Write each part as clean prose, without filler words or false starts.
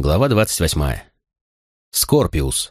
Глава 28. Скорпиус.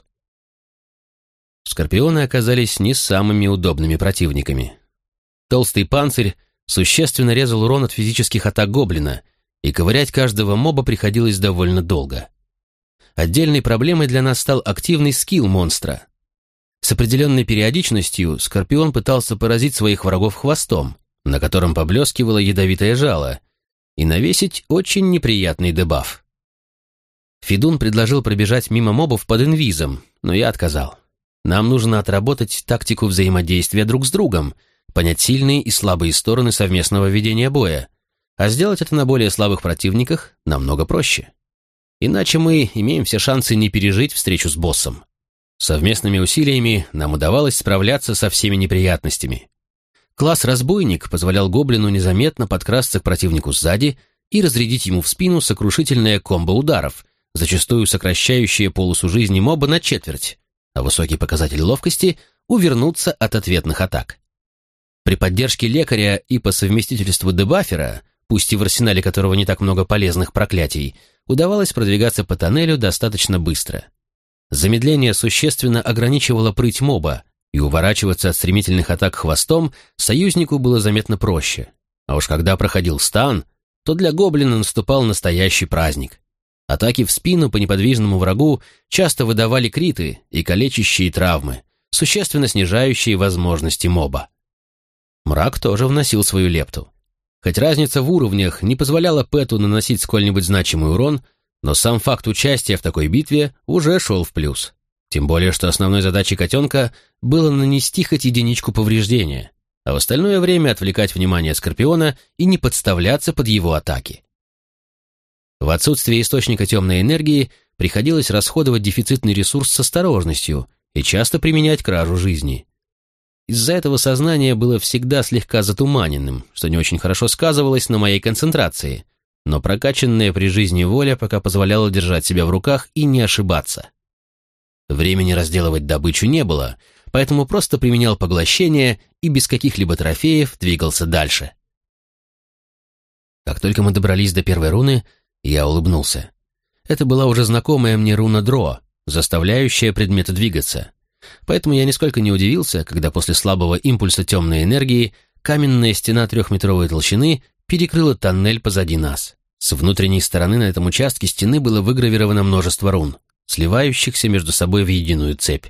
Скорпионы оказались не самыми удобными противниками. Толстый панцирь существенно резал урон от физических атак гоблина, и ковырять каждого моба приходилось довольно долго. Отдельной проблемой для нас стал активный скилл монстра. С определенной периодичностью Скорпион пытался поразить своих врагов хвостом, на котором поблескивало ядовитое жало, и навесить очень неприятный дебаф. Федун предложил пробежать мимо мобов под инвизом, но я отказал. Нам нужно отработать тактику взаимодействия друг с другом, понять сильные и слабые стороны совместного ведения боя, а сделать это на более слабых противниках намного проще. Иначе мы имеем все шансы не пережить встречу с боссом. Совместными усилиями нам удавалось справляться со всеми неприятностями. Класс «Разбойник» позволял гоблину незаметно подкрасться к противнику сзади и разрядить ему в спину сокрушительное комбо ударов, зачастую сокращающие полосу жизни моба на четверть, а высокий показатель ловкости — увернуться от ответных атак. При поддержке лекаря и по совместительству дебафера, пусть и в арсенале которого не так много полезных проклятий, удавалось продвигаться по тоннелю достаточно быстро. Замедление существенно ограничивало прыть моба, и уворачиваться от стремительных атак хвостом союзнику было заметно проще. А уж когда проходил стан, то для гоблина наступал настоящий праздник. Атаки в спину по неподвижному врагу часто выдавали криты и калечащие травмы, существенно снижающие возможности моба. Мрак тоже вносил свою лепту. Хоть разница в уровнях не позволяла Пэту наносить сколь-нибудь значимый урон, но сам факт участия в такой битве уже шел в плюс. Тем более, что основной задачей котенка было нанести хоть единичку повреждения, а в остальное время отвлекать внимание Скорпиона и не подставляться под его атаки. В отсутствие источника темной энергии приходилось расходовать дефицитный ресурс с осторожностью и часто применять кражу жизни. Из-за этого сознание было всегда слегка затуманенным, что не очень хорошо сказывалось на моей концентрации, но прокачанная при жизни воля пока позволяла держать себя в руках и не ошибаться. Времени разделывать добычу не было, поэтому просто применял поглощение и без каких-либо трофеев двигался дальше. Как только мы добрались до первой руны, я улыбнулся. Это была уже знакомая мне руна Дро, заставляющая предметы двигаться. Поэтому я нисколько не удивился, когда после слабого импульса темной энергии каменная стена 3-метровой толщины перекрыла тоннель позади нас. С внутренней стороны на этом участке стены было выгравировано множество рун, сливающихся между собой в единую цепь.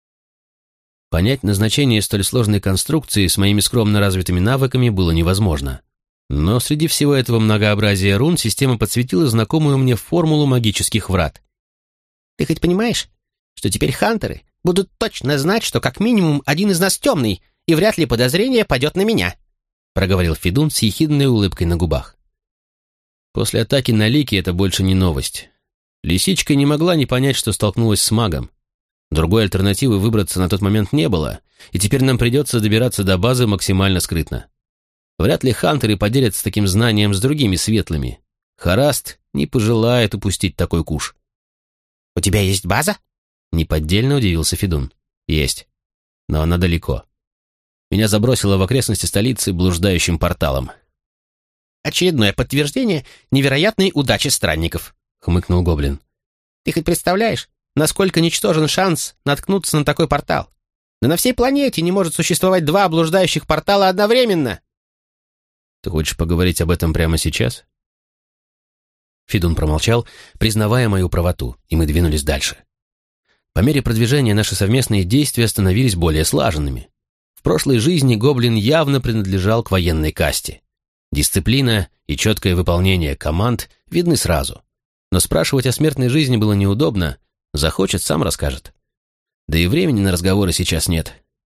Понять назначение столь сложной конструкции с моими скромно развитыми навыками было невозможно. Но среди всего этого многообразия рун система подсветила знакомую мне формулу магических врат. «Ты хоть понимаешь, что теперь хантеры будут точно знать, что как минимум один из нас темный, и вряд ли подозрение падет на меня», проговорил Федун с ехидной улыбкой на губах. После атаки на Лики это больше не новость. Лисичка не могла не понять, что столкнулась с магом. Другой альтернативы выбраться на тот момент не было, и теперь нам придется добираться до базы максимально скрытно. Вряд ли хантеры поделятся таким знанием с другими светлыми. Хараст не пожелает упустить такой куш. «У тебя есть база?» Неподдельно удивился Федун. «Есть. Но она далеко. Меня забросило в окрестности столицы блуждающим порталом». «Очередное подтверждение невероятной удачи странников», — хмыкнул гоблин. «Ты хоть представляешь, насколько ничтожен шанс наткнуться на такой портал? Да на всей планете не может существовать 2 блуждающих портала одновременно!» «Ты хочешь поговорить об этом прямо сейчас?» Федун промолчал, признавая мою правоту, и мы двинулись дальше. По мере продвижения наши совместные действия становились более слаженными. В прошлой жизни гоблин явно принадлежал к военной касте. Дисциплина и четкое выполнение команд видны сразу. Но спрашивать о смертной жизни было неудобно, захочет, сам расскажет. Да и времени на разговоры сейчас нет.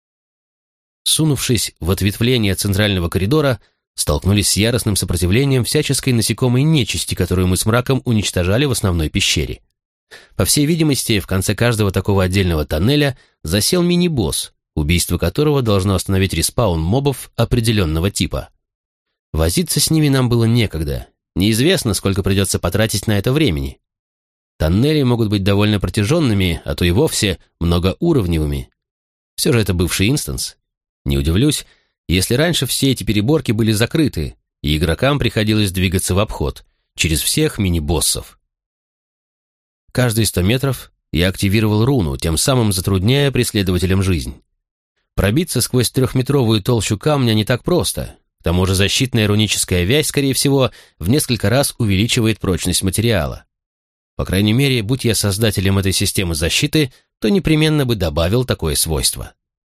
Сунувшись в ответвление центрального коридора, столкнулись с яростным сопротивлением всяческой насекомой нечисти, которую мы с мраком уничтожали в основной пещере. По всей видимости, в конце каждого такого отдельного тоннеля засел мини-босс, убийство которого должно остановить респаун мобов определенного типа. Возиться с ними нам было некогда, неизвестно, сколько придется потратить на это времени. Тоннели могут быть довольно протяженными, а то и вовсе многоуровневыми. Все же это бывший инстанс. Не удивлюсь, если раньше все эти переборки были закрыты, и игрокам приходилось двигаться в обход, через всех мини-боссов. Каждые 100 метров я активировал руну, тем самым затрудняя преследователям жизнь. Пробиться сквозь 3-метровую толщу камня не так просто. К тому же защитная руническая вязь, скорее всего, в несколько раз увеличивает прочность материала. По крайней мере, будь я создателем этой системы защиты, то непременно бы добавил такое свойство.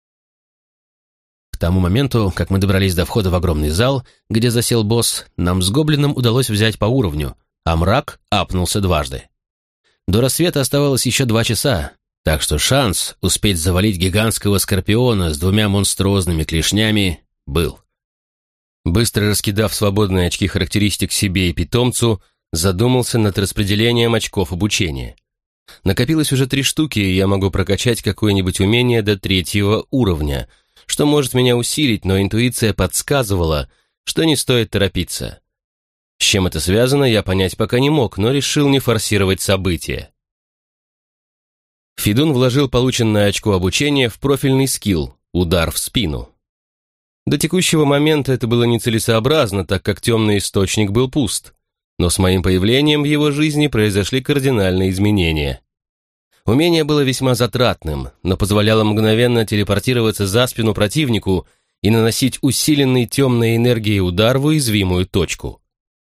К тому моменту, как мы добрались до входа в огромный зал, где засел босс, нам с гоблином удалось взять по уровню, а мрак апнулся дважды. До рассвета оставалось еще 2 часа, так что шанс успеть завалить гигантского скорпиона с 2 монструозными клешнями был. Быстро раскидав свободные очки характеристик себе и питомцу, задумался над распределением очков обучения. Накопилось уже 3 штуки, и я могу прокачать какое-нибудь умение до 3-го уровня, что может меня усилить, но интуиция подсказывала, что не стоит торопиться. С чем это связано, я понять пока не мог, но решил не форсировать события. Федун вложил полученное очко обучения в профильный скилл «Удар в спину». До текущего момента это было нецелесообразно, так как темный источник был пуст, но с моим появлением в его жизни произошли кардинальные изменения. Умение было весьма затратным, но позволяло мгновенно телепортироваться за спину противнику и наносить усиленный темной энергией удар в уязвимую точку.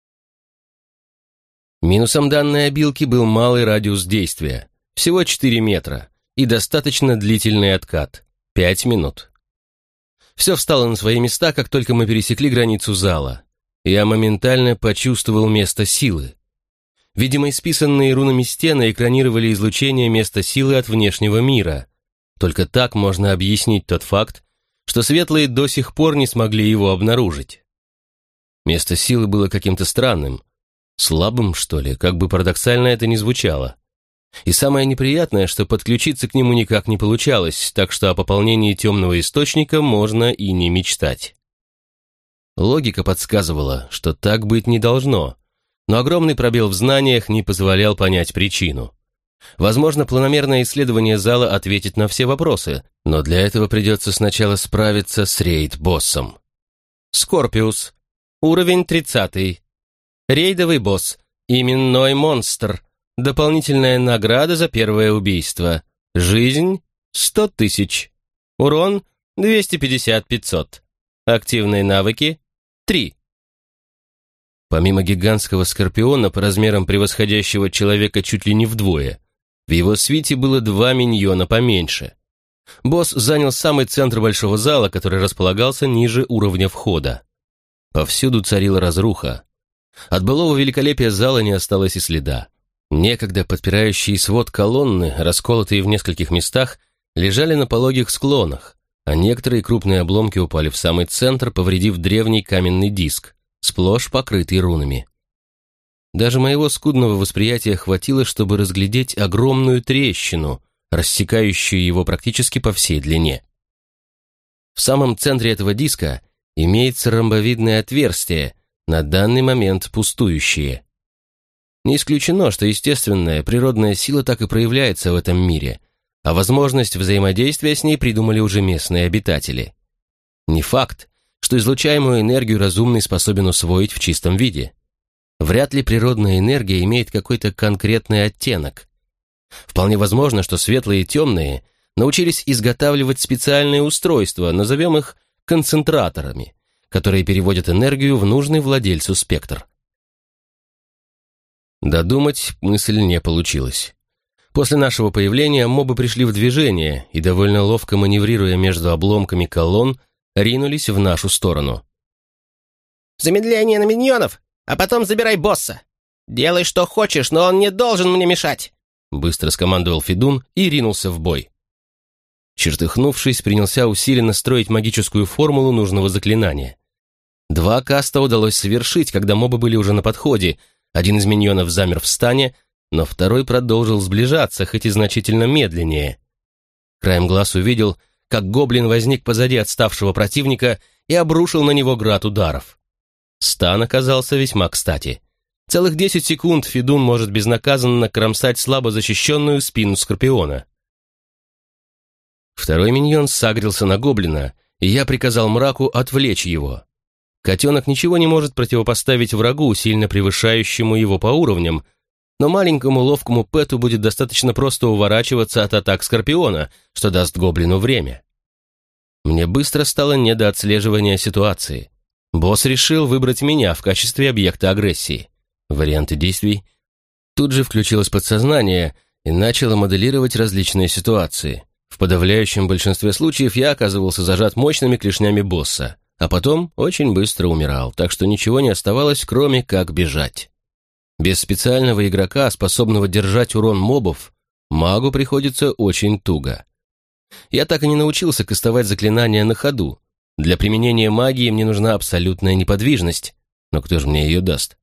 Минусом данной обилки был малый радиус действия, всего 4 метра, и достаточно длительный откат, 5 минут. Все встало на свои места, как только мы пересекли границу зала. Я моментально почувствовал место силы. Видимо, исписанные рунами стены экранировали излучение места силы от внешнего мира. Только так можно объяснить тот факт, что светлые до сих пор не смогли его обнаружить. Место силы было каким-то странным, слабым, что ли, как бы парадоксально это ни звучало. И самое неприятное, что подключиться к нему никак не получалось, так что о пополнении темного источника можно и не мечтать. Логика подсказывала, что так быть не должно, но огромный пробел в знаниях не позволял понять причину. Возможно, планомерное исследование зала ответит на все вопросы, но для этого придется сначала справиться с рейд-боссом. Скорпиус. Уровень 30. Рейдовый босс. Именной монстр. Дополнительная награда за первое убийство. Жизнь – 100 000. Урон – 250-500. Активные навыки – 3. Помимо гигантского скорпиона, по размерам превосходящего человека чуть ли не вдвое, в его свите было 2 миньона поменьше. Босс занял самый центр большого зала, который располагался ниже уровня входа. Повсюду царила разруха. От былого великолепия зала не осталось и следа. Некогда подпирающие свод колонны, расколотые в нескольких местах, лежали на пологих склонах, а некоторые крупные обломки упали в самый центр, повредив древний каменный диск, сплошь покрытый рунами. Даже моего скудного восприятия хватило, чтобы разглядеть огромную трещину, рассекающую его практически по всей длине. В самом центре этого диска имеется ромбовидное отверстие, на данный момент пустующее. Не исключено, что естественная природная сила так и проявляется в этом мире, а возможность взаимодействия с ней придумали уже местные обитатели. Не факт, что излучаемую энергию разумный способен усвоить в чистом виде. Вряд ли природная энергия имеет какой-то конкретный оттенок. Вполне возможно, что светлые и темные научились изготавливать специальные устройства, назовем их концентраторами, которые переводят энергию в нужный владельцу спектр. Додумать мысль не получилась. После нашего появления мобы пришли в движение и, довольно ловко маневрируя между обломками колонн, ринулись в нашу сторону. «Замедление на миньонов, а потом забирай босса. Делай, что хочешь, но он не должен мне мешать!» Быстро скомандовал Федун и ринулся в бой. Чертыхнувшись, принялся усиленно строить магическую формулу нужного заклинания. 2 каста удалось совершить, когда мобы были уже на подходе. Один из миньонов замер в стане, но второй продолжил сближаться, хоть и значительно медленнее. Краем глаз увидел, как гоблин возник позади отставшего противника и обрушил на него град ударов. Стан оказался весьма кстати. Целых 10 секунд Федун может безнаказанно кромсать слабо защищенную спину скорпиона. Второй миньон сагрился на гоблина, и я приказал мраку отвлечь его. Котенок ничего не может противопоставить врагу, сильно превышающему его по уровням, но маленькому ловкому Пэту будет достаточно просто уворачиваться от атак Скорпиона, что даст гоблину время. Мне быстро стало не до отслеживания ситуации. Босс решил выбрать меня в качестве объекта агрессии. Варианты действий. Тут же включилось подсознание и начало моделировать различные ситуации. В подавляющем большинстве случаев я оказывался зажат мощными клешнями босса, а потом очень быстро умирал, так что ничего не оставалось, кроме как бежать. Без специального игрока, способного держать урон мобов, магу приходится очень туго. Я так и не научился кастовать заклинания на ходу. Для применения магии мне нужна абсолютная неподвижность, но кто же мне ее даст?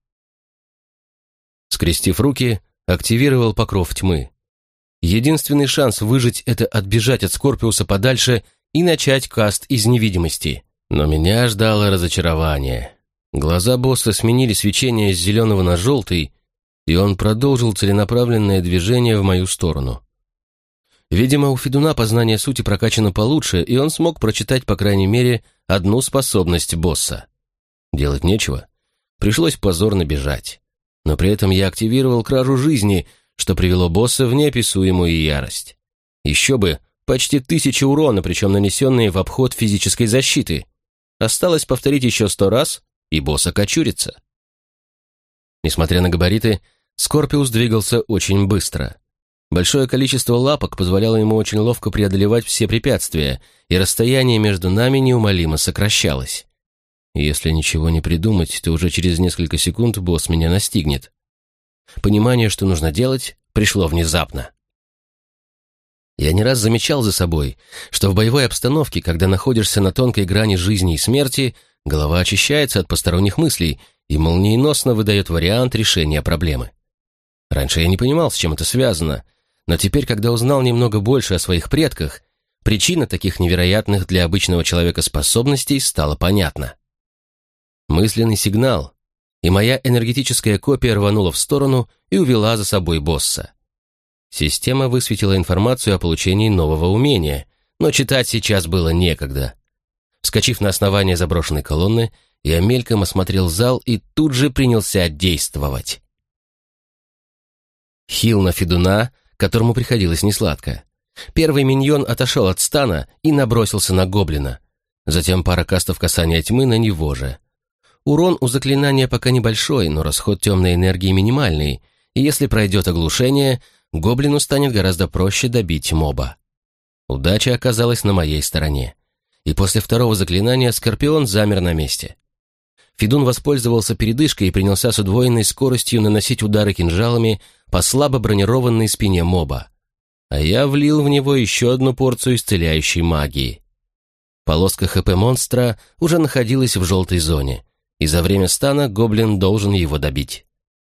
Скрестив руки, активировал покров тьмы. Единственный шанс выжить — это отбежать от Скорпиуса подальше и начать каст из невидимости. Но меня ждало разочарование. Глаза босса сменили свечение с зеленого на желтый, и он продолжил целенаправленное движение в мою сторону. Видимо, у Федуна познание сути прокачано получше, и он смог прочитать, по крайней мере, одну способность босса. Делать нечего. Пришлось позорно бежать. Но при этом я активировал кражу жизни, что привело босса в неописуемую ярость. Еще бы, почти 1000 урона, причем нанесенные в обход физической защиты. Осталось повторить еще 100 раз, и босс окочурится. Несмотря на габариты, Скорпиус двигался очень быстро. Большое количество лапок позволяло ему очень ловко преодолевать все препятствия, и расстояние между нами неумолимо сокращалось. Если ничего не придумать, то уже через несколько секунд босс меня настигнет. Понимание, что нужно делать, пришло внезапно. Я не раз замечал за собой, что в боевой обстановке, когда находишься на тонкой грани жизни и смерти, голова очищается от посторонних мыслей и молниеносно выдает вариант решения проблемы. Раньше я не понимал, с чем это связано, но теперь, когда узнал немного больше о своих предках, причина таких невероятных для обычного человека способностей стала понятна. Мысленный сигнал, и моя энергетическая копия рванула в сторону и увела за собой босса. Система высветила информацию о получении нового умения, но читать сейчас было некогда. Вскочив на основание заброшенной колонны, я мельком осмотрел зал и тут же принялся действовать. Хил на Федуна, которому приходилось несладко. Первый миньон отошел от стана и набросился на гоблина. Затем пара кастов касания тьмы на него же. Урон у заклинания пока небольшой, но расход темной энергии минимальный, и если пройдет оглушение, гоблину станет гораздо проще добить моба. Удача оказалась на моей стороне. И после второго заклинания Скорпион замер на месте. Федун воспользовался передышкой и принялся с удвоенной скоростью наносить удары кинжалами по слабо бронированной спине моба. А я влил в него еще одну порцию исцеляющей магии. Полоска ХП монстра уже находилась в желтой зоне, и за время стана гоблин должен его добить.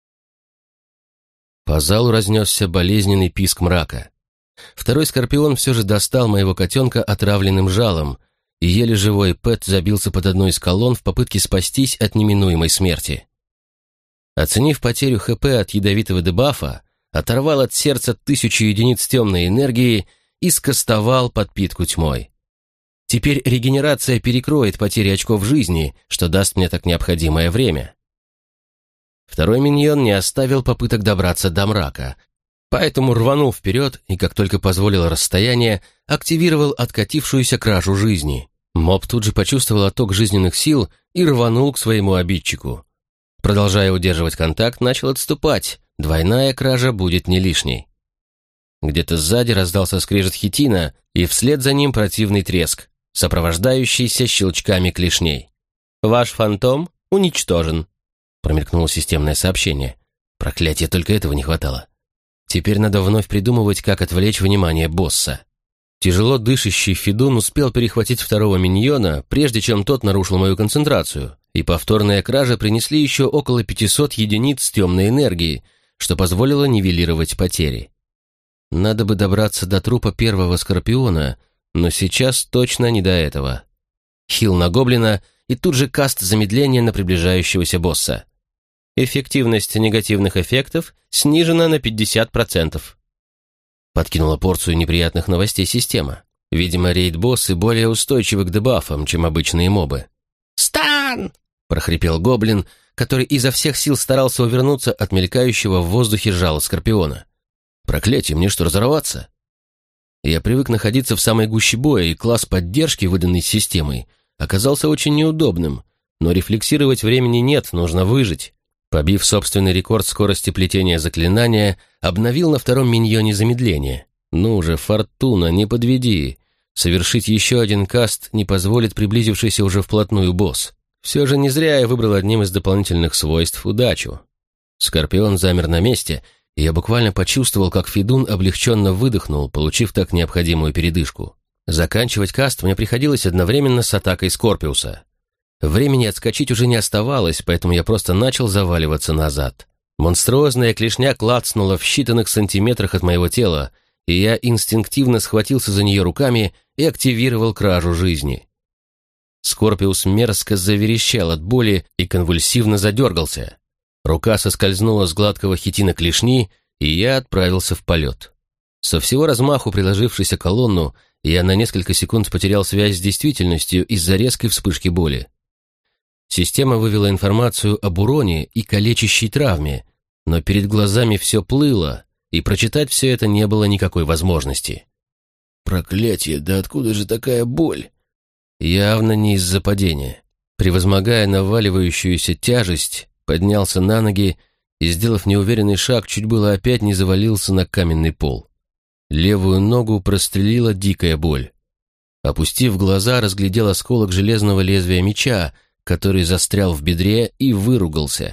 По залу разнесся болезненный писк мрака. Второй Скорпион все же достал моего котенка отравленным жалом, и еле живой Пэт забился под одной из колонн в попытке спастись от неминуемой смерти. Оценив потерю ХП от ядовитого дебафа, оторвал от сердца 1000 единиц темной энергии и скостовал подпитку тьмой. Теперь регенерация перекроет потери очков жизни, что даст мне так необходимое время. Второй миньон не оставил попыток добраться до мрака, поэтому рванул вперед и, как только позволило расстояние, активировал откатившуюся кражу жизни. Моб тут же почувствовал отток жизненных сил и рванул к своему обидчику. Продолжая удерживать контакт, начал отступать, двойная кража будет не лишней. Где-то сзади раздался скрежет хитина, и вслед за ним противный треск, сопровождающийся щелчками клешней. «Ваш фантом уничтожен», — промелькнуло системное сообщение. Проклятие, только этого не хватало. Теперь надо вновь придумывать, как отвлечь внимание босса. Тяжело дышащий Федун успел перехватить второго миньона, прежде чем тот нарушил мою концентрацию, и повторные кражи принесли еще около 500 единиц темной энергии, что позволило нивелировать потери. Надо бы добраться до трупа первого Скорпиона, но сейчас точно не до этого. Хил на гоблина и тут же каст замедления на приближающегося босса. Эффективность негативных эффектов снижена на 50%. Подкинула порцию неприятных новостей система. Видимо, рейд-боссы более устойчивы к дебафам, чем обычные мобы. «Стан!» — прохрипел гоблин, который изо всех сил старался увернуться от мелькающего в воздухе жала Скорпиона. «Проклятие, мне что, разорваться?» Я привык находиться в самой гуще боя, и класс поддержки, выданный системой, оказался очень неудобным, но рефлексировать времени нет, нужно выжить. Побив собственный рекорд скорости плетения заклинания, обновил на втором миньоне замедление. «Ну же, Фортуна, не подведи!» Совершить еще один каст не позволит приблизившийся уже вплотную босс. Все же не зря я выбрал одним из дополнительных свойств удачу. Скорпион замер на месте, и я буквально почувствовал, как Федун облегченно выдохнул, получив так необходимую передышку. Заканчивать каст мне приходилось одновременно с атакой Скорпиуса. Времени отскочить уже не оставалось, поэтому я просто начал заваливаться назад. Монструозная клешня клацнула в считанных сантиметрах от моего тела, и я инстинктивно схватился за нее руками и активировал кражу жизни. Скорпиус мерзко заверещал от боли и конвульсивно задергался. Рука соскользнула с гладкого хитина клешни, и я отправился в полет. Со всего размаху приложившись о колонну, я на несколько секунд потерял связь с действительностью из-за резкой вспышки боли. Система вывела информацию об уроне и калечащей травме, но перед глазами все плыло, и прочитать все это не было никакой возможности. «Проклятие, да откуда же такая боль?» Явно не из-за падения. Превозмогая наваливающуюся тяжесть, поднялся на ноги и, сделав неуверенный шаг, чуть было опять не завалился на каменный пол. Левую ногу прострелила дикая боль. Опустив глаза, разглядел осколок железного лезвия меча, который застрял в бедре, и выругался.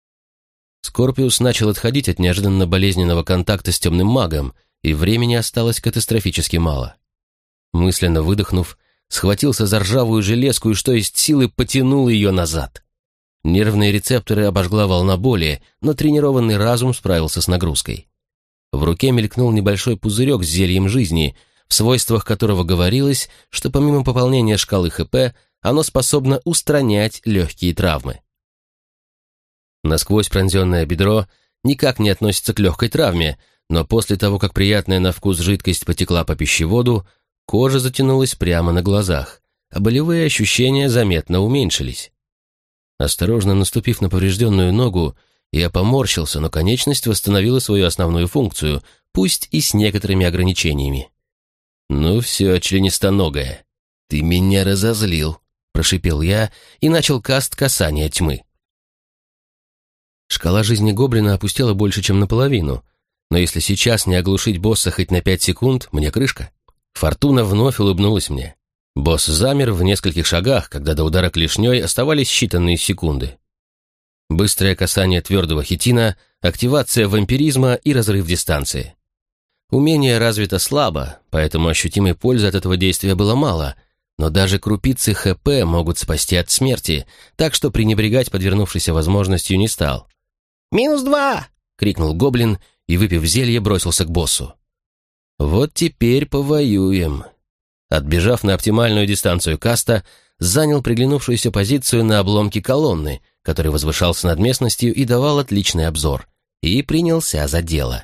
Скорпиус начал отходить от неожиданно болезненного контакта с темным магом, и времени осталось катастрофически мало. Мысленно выдохнув, схватился за ржавую железку и, что есть силы, потянул ее назад. Нервные рецепторы обожгла волна боли, но тренированный разум справился с нагрузкой. В руке мелькнул небольшой пузырек с зельем жизни, в свойствах которого говорилось, что помимо пополнения шкалы ХП, оно способно устранять легкие травмы. Насквозь пронзенное бедро никак не относится к легкой травме, но после того, как приятная на вкус жидкость потекла по пищеводу, кожа затянулась прямо на глазах, а болевые ощущения заметно уменьшились. Осторожно наступив на поврежденную ногу, я поморщился, но конечность восстановила свою основную функцию, пусть и с некоторыми ограничениями. «Ну все, членистоногая, ты меня разозлил», — прошипел я и начал каст касания тьмы. Шкала жизни гоблина опустела больше, чем наполовину, но если сейчас не оглушить босса хоть на 5 секунд, мне крышка. Фортуна вновь улыбнулась мне. Босс замер в нескольких шагах, когда до удара клешней оставались считанные секунды. Быстрое касание твердого хитина, активация вампиризма и разрыв дистанции. Умение развито слабо, поэтому ощутимой пользы от этого действия было мало, но даже крупицы ХП могут спасти от смерти, так что пренебрегать подвернувшейся возможностью не стал. «-2!» — крикнул гоблин и, выпив зелье, бросился к боссу. «Вот теперь повоюем». Отбежав на оптимальную дистанцию каста, занял приглянувшуюся позицию на обломке колонны, который возвышался над местностью и давал отличный обзор, и принялся за дело.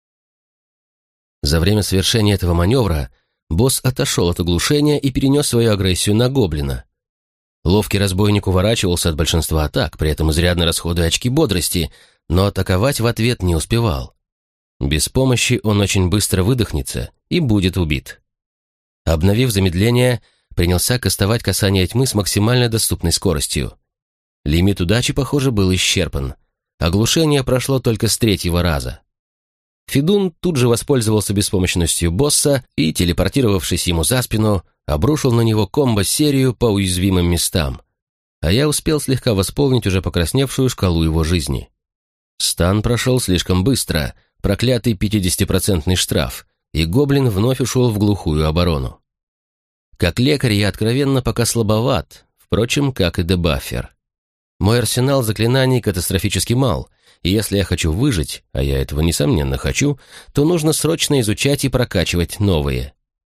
За время совершения этого маневра босс отошел от оглушения и перенес свою агрессию на гоблина. Ловкий разбойник уворачивался от большинства атак, при этом изрядно расходуя очки бодрости, но атаковать в ответ не успевал. Без помощи он очень быстро выдохнется и будет убит. Обновив замедление, принялся кастовать касание тьмы с максимально доступной скоростью. Лимит удачи, похоже, был исчерпан. Оглушение прошло только с 3-го раза. Федун тут же воспользовался беспомощностью босса и, телепортировавшись ему за спину, обрушил на него комбо-серию по уязвимым местам, а я успел слегка восполнить уже покрасневшую шкалу его жизни. Стан прошел слишком быстро, проклятый 50% штраф, и гоблин вновь ушел в глухую оборону. Как лекарь я откровенно пока слабоват, впрочем, как и дебафер. Мой арсенал заклинаний катастрофически мал, и если я хочу выжить, а я этого несомненно хочу, то нужно срочно изучать и прокачивать новые.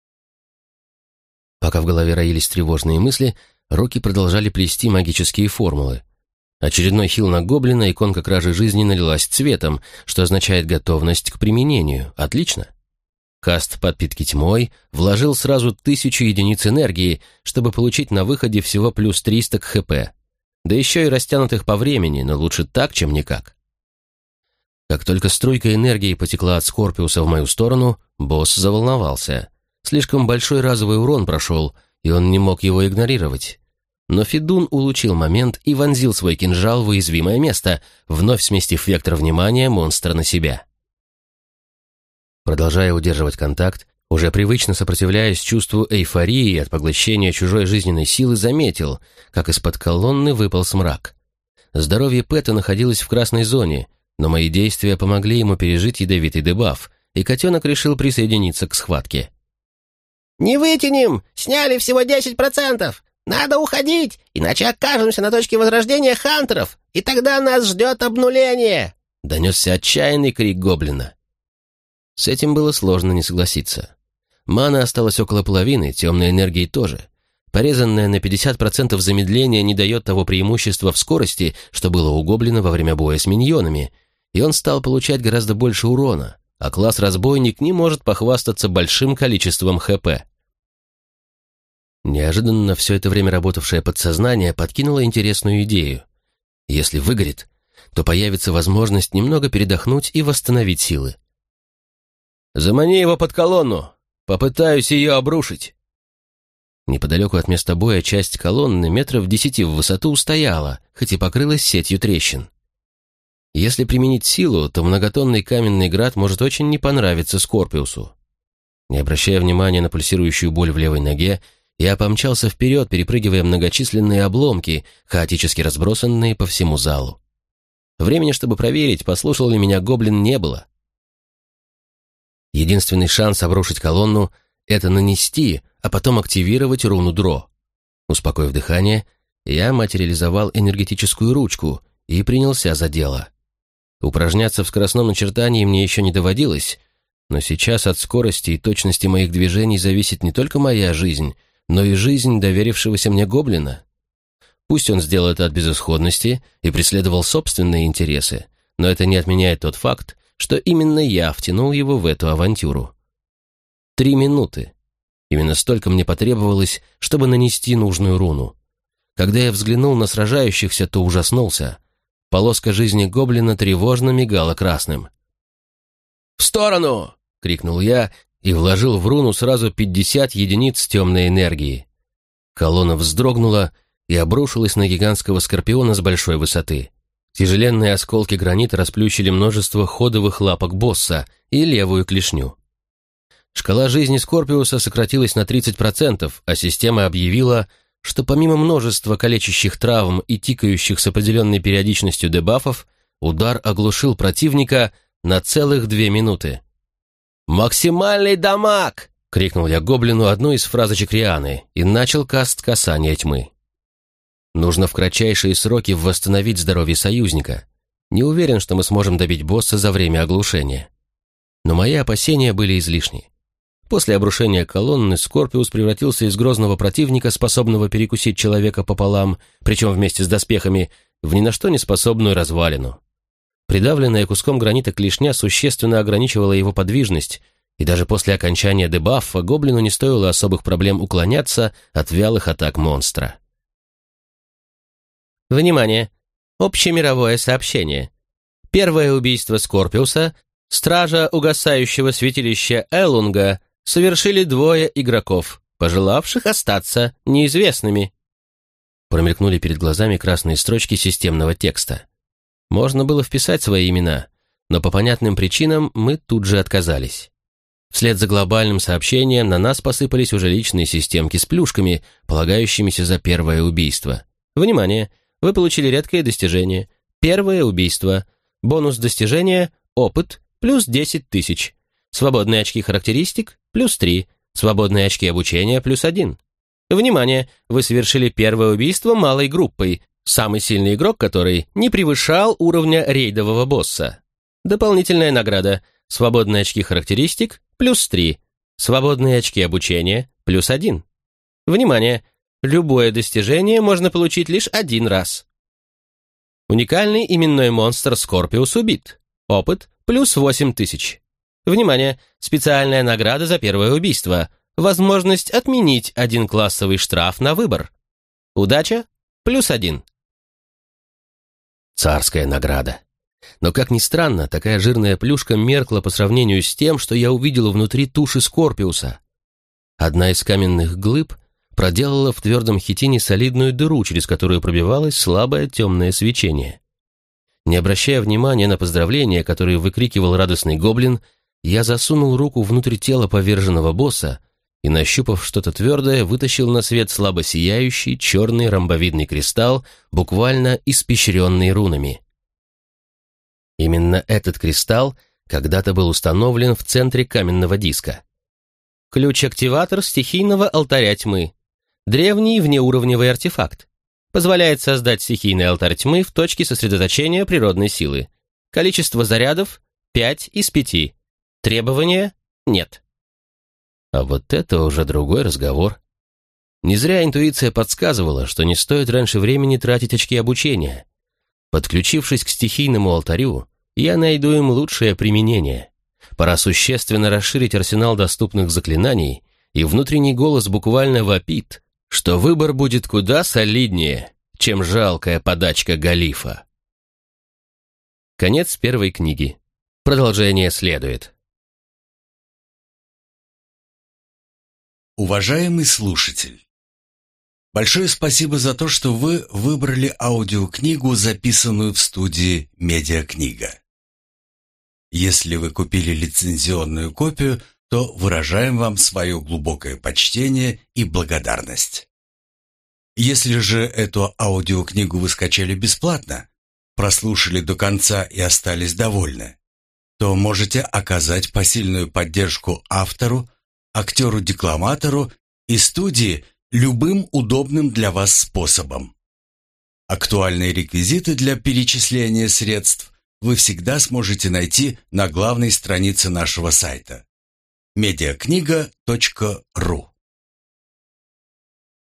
Пока в голове роились тревожные мысли, руки продолжали плести магические формулы. Очередной хил на гоблина, иконка кражи жизни налилась цветом, что означает готовность к применению. Отлично. Каст подпитки тьмой вложил сразу 1000 единиц энергии, чтобы получить на выходе всего плюс 300 к ХП. да еще и растянутых по времени, но лучше так, чем никак. Как только струйка энергии потекла от Скорпиуса в мою сторону, босс заволновался. Слишком большой разовый урон прошел, и он не мог его игнорировать. Но Федун улучил момент и вонзил свой кинжал в уязвимое место, вновь сместив вектор внимания монстра на себя. Продолжая удерживать контакт, уже привычно сопротивляясь чувству эйфории от поглощения чужой жизненной силы, заметил, как из-под колонны выполз мрак. Здоровье Пэта находилось в красной зоне, но мои действия помогли ему пережить ядовитый дебаф, и котенок решил присоединиться к схватке. «Не вытянем! Сняли всего 10%! Надо уходить, иначе окажемся на точке возрождения хантеров, и тогда нас ждет обнуление!» Донесся отчаянный крик гоблина. С этим было сложно не согласиться. Маны осталось около половины, темной энергии тоже. Порезанное на 50% замедление не дает того преимущества в скорости, что было у гоблина во время боя с миньонами, и он стал получать гораздо больше урона, а класс разбойник не может похвастаться большим количеством ХП. Неожиданно все это время работавшее подсознание подкинуло интересную идею. Если выгорит, то появится возможность немного передохнуть и восстановить силы. «Замани его под колонну! Попытаюсь ее обрушить!» Неподалеку от места боя часть колонны метров 10 в высоту устояла, хоть и покрылась сетью трещин. Если применить силу, то многотонный каменный град может очень не понравиться Скорпиусу. Не обращая внимания на пульсирующую боль в левой ноге, я помчался вперед, перепрыгивая многочисленные обломки, хаотически разбросанные по всему залу. Времени, чтобы проверить, послушал ли меня гоблин, не было. Единственный шанс обрушить колонну — это нанести, а потом активировать руну Дро. Успокоив дыхание, я материализовал энергетическую ручку и принялся за дело. Упражняться в скоростном начертании мне еще не доводилось, но сейчас от скорости и точности моих движений зависит не только моя жизнь, но и жизнь доверившегося мне гоблина. Пусть он сделал это от безысходности и преследовал собственные интересы, но это не отменяет тот факт, что именно я втянул его в эту авантюру. 3 минуты. Именно столько мне потребовалось, чтобы нанести нужную руну. Когда я взглянул на сражающихся, то ужаснулся. Полоска жизни гоблина тревожно мигала красным. «В сторону!» — крикнул я и вложил в руну сразу 50 единиц темной энергии. Колонна вздрогнула и обрушилась на гигантского скорпиона с большой высоты. Тяжеленные осколки гранита расплющили множество ходовых лапок босса и левую клешню. Шкала жизни Скорпиуса сократилась на 30%, а система объявила, что помимо множества калечащих травм и тикающих с определенной периодичностью дебафов, удар оглушил противника на целых 2 минуты. «Максимальный дамаг!» — крикнул я гоблину одну из фразочек Рианы и начал каст касания тьмы. Нужно в кратчайшие сроки восстановить здоровье союзника. Не уверен, что мы сможем добить босса за время оглушения. Но мои опасения были излишни. После обрушения колонны Скорпиус превратился из грозного противника, способного перекусить человека пополам, причем вместе с доспехами, в ни на что не способную развалину. Придавленная куском гранита клешня существенно ограничивала его подвижность, и даже после окончания дебафа гоблину не стоило особых проблем уклоняться от вялых атак монстра. Внимание! Общемировое сообщение. Первое убийство Скорпиуса, стража угасающего святилища Элунга, совершили 2 игроков, пожелавших остаться неизвестными. Промелькнули перед глазами красные строчки системного текста. Можно было вписать свои имена, но по понятным причинам мы тут же отказались. Вслед за глобальным сообщением на нас посыпались уже личные системки с плюшками, полагающимися за первое убийство. Внимание! Вы получили редкое достижение. Первое убийство. Бонус достижения – опыт, плюс 10 тысяч. Свободные очки характеристик – плюс 3. Свободные очки обучения – плюс 1. Внимание! Вы совершили первое убийство малой группой, самый сильный игрок которой не превышал уровня рейдового босса. Дополнительная награда. Свободные очки характеристик – плюс 3. Свободные очки обучения – плюс 1. Внимание! Любое достижение можно получить лишь 1 раз. Уникальный именной монстр Скорпиус убит. Опыт – плюс 8000. Внимание! Специальная награда за первое убийство. Возможность отменить 1 классовый штраф на выбор. Удача – плюс 1. Царская награда. Но, как ни странно, такая жирная плюшка меркла по сравнению с тем, что я увидел внутри туши Скорпиуса. Одна из каменных глыб проделала в твердом хитине солидную дыру, через которую пробивалось слабое темное свечение. Не обращая внимания на поздравления, которые выкрикивал радостный гоблин, я засунул руку внутрь тела поверженного босса и, нащупав что-то твердое, вытащил на свет слабо сияющий черный ромбовидный кристалл, буквально испещренный рунами. Именно этот кристалл когда-то был установлен в центре каменного диска. Ключ-активатор стихийного алтаря тьмы. Древний внеуровневый артефакт. Позволяет создать стихийный алтарь тьмы в точке сосредоточения природной силы. Количество зарядов — 5 из 5. Требования — нет. А вот это уже другой разговор. Не зря интуиция подсказывала, что не стоит раньше времени тратить очки обучения. Подключившись к стихийному алтарю, я найду им лучшее применение. Пора существенно расширить арсенал доступных заклинаний, и внутренний голос буквально вопит, что выбор будет куда солиднее, чем жалкая подачка Галифа. Конец первой книги. Продолжение следует. Уважаемый слушатель, большое спасибо за то, что вы выбрали аудиокнигу, записанную в студии «Медиакнига». Если вы купили лицензионную копию, то выражаем вам свое глубокое почтение и благодарность. Если же эту аудиокнигу вы скачали бесплатно, прослушали до конца и остались довольны, то можете оказать посильную поддержку автору, актеру-декламатору и студии любым удобным для вас способом. Актуальные реквизиты для перечисления средств вы всегда сможете найти на главной странице нашего сайта mediakniga.ru.